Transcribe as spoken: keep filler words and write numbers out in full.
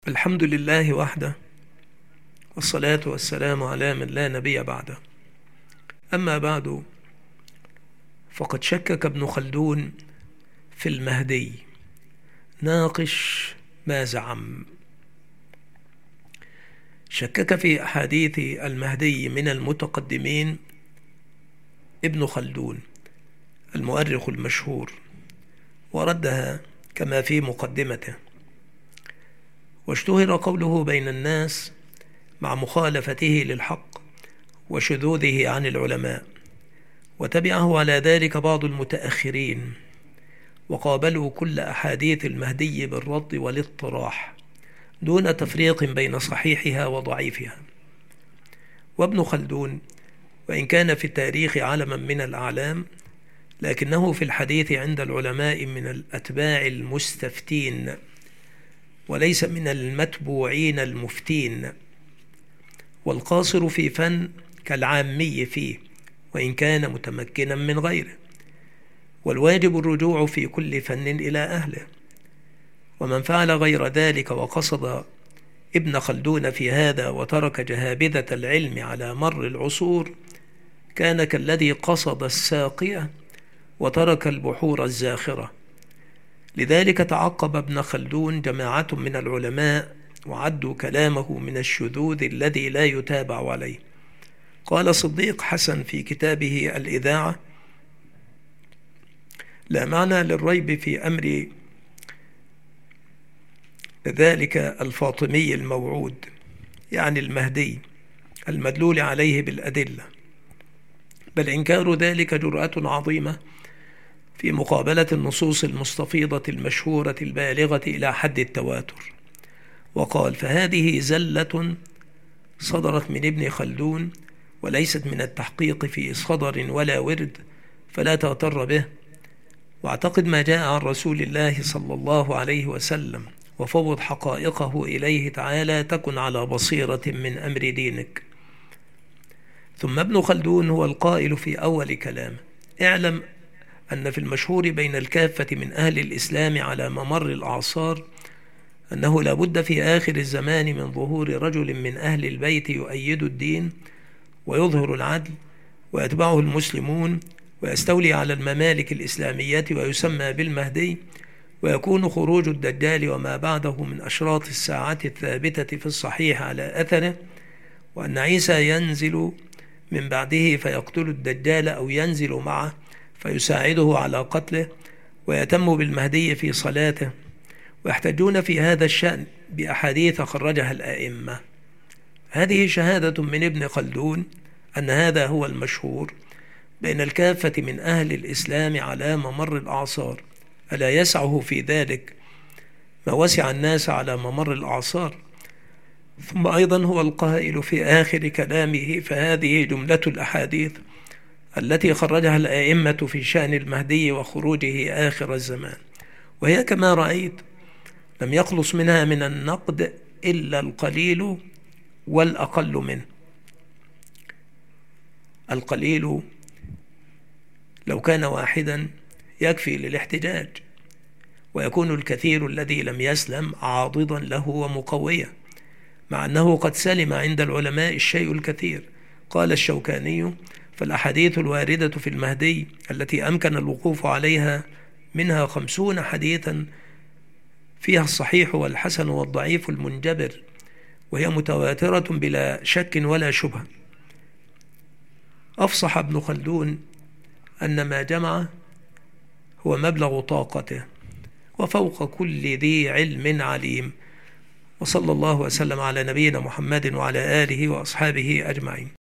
الحمد لله وحده، والصلاة والسلام على من لا نبي بعده. أما بعد، فقد شكك ابن خلدون في المهدي. ناقش ما زعم. شكك في أحاديث المهدي من المتقدمين ابن خلدون المؤرخ المشهور، وردها كما في مقدمته. واشتهر قوله بين الناس مع مخالفته للحق وشذوذه عن العلماء، وتبعه على ذلك بعض المتأخرين، وقابلوا كل أحاديث المهدي بالرد والاطراح دون تفريق بين صحيحها وضعيفها. وابن خلدون وإن كان في التاريخ علما من الأعلام، لكنه في الحديث عند العلماء من الأتباع المستفتين، وليس من المتبوعين المفتين، والقاصر في فن كالعامي فيه وإن كان متمكنا من غيره، والواجب الرجوع في كل فن إلى أهله. ومن فعل غير ذلك وقصد ابن خلدون في هذا وترك جهابذة العلم على مر العصور كان كالذي قصد الساقية وترك البحور الزاخرة. لذلك تعقب ابن خلدون جماعة من العلماء وعدوا كلامه من الشذوذ الذي لا يتابع عليه. قال صديق حسن في كتابه الإذاعة: لا معنى للريب في أمر ذلك الفاطمي الموعود، يعني المهدي المدلول عليه بالأدلة، بل إنكار ذلك جرأة عظيمة في مقابلة النصوص المستفيضة المشهورة البالغة إلى حد التواتر. وقال: فهذه زلة صدرت من ابن خلدون وليست من التحقيق في صدر ولا ورد، فلا تغتر به، واعتقد ما جاء عن رسول الله صلى الله عليه وسلم، وفوض حقائقه إليه تعالى، تكن على بصيرة من أمر دينك. ثم ابن خلدون هو القائل في أول كلامه: اعلم أن في المشهور بين الكافة من أهل الإسلام على ممر الأعصار أنه لا بد في آخر الزمان من ظهور رجل من أهل البيت يؤيد الدين ويظهر العدل ويتبعه المسلمون ويستولي على الممالك الإسلامية ويسمى بالمهدي، ويكون خروج الدجال وما بعده من أشراط الساعة الثابتة في الصحيح على أثره، وأن عيسى ينزل من بعده فيقتل الدجال أو ينزل معه فيساعده على قتله، ويتم بالمهدي في صلاته. ويحتجون في هذا الشأن بأحاديث خرجها الآئمة. هذه شهادة من ابن خلدون أن هذا هو المشهور بين الكافة من أهل الإسلام على ممر الأعصار. ألا يسعه في ذلك ما وسع الناس على ممر الأعصار؟ ثم أيضا هو القائل في آخر كلامه: فهذه جملة الأحاديث التي خرجها الآئمة في شأن المهدي وخروجه آخر الزمان، وهي كما رأيت لم يخلص منها من النقد إلا القليل والأقل منه. القليل لو كان واحدا يكفي للاحتجاج، ويكون الكثير الذي لم يسلم عاضدا له ومقويا، مع أنه قد سلم عند العلماء الشيء الكثير. قال الشوكاني: فالأحاديث الواردة في المهدي التي أمكن الوقوف عليها منها خمسون حديثا فيها الصحيح والحسن والضعيف المنجبر، وهي متواترة بلا شك ولا شبهة. أفصح ابن خلدون أن ما جمع هو مبلغ طاقته، وفوق كل ذي علم عليم. وصلى الله وسلم على نبينا محمد وعلى آله وأصحابه أجمعين.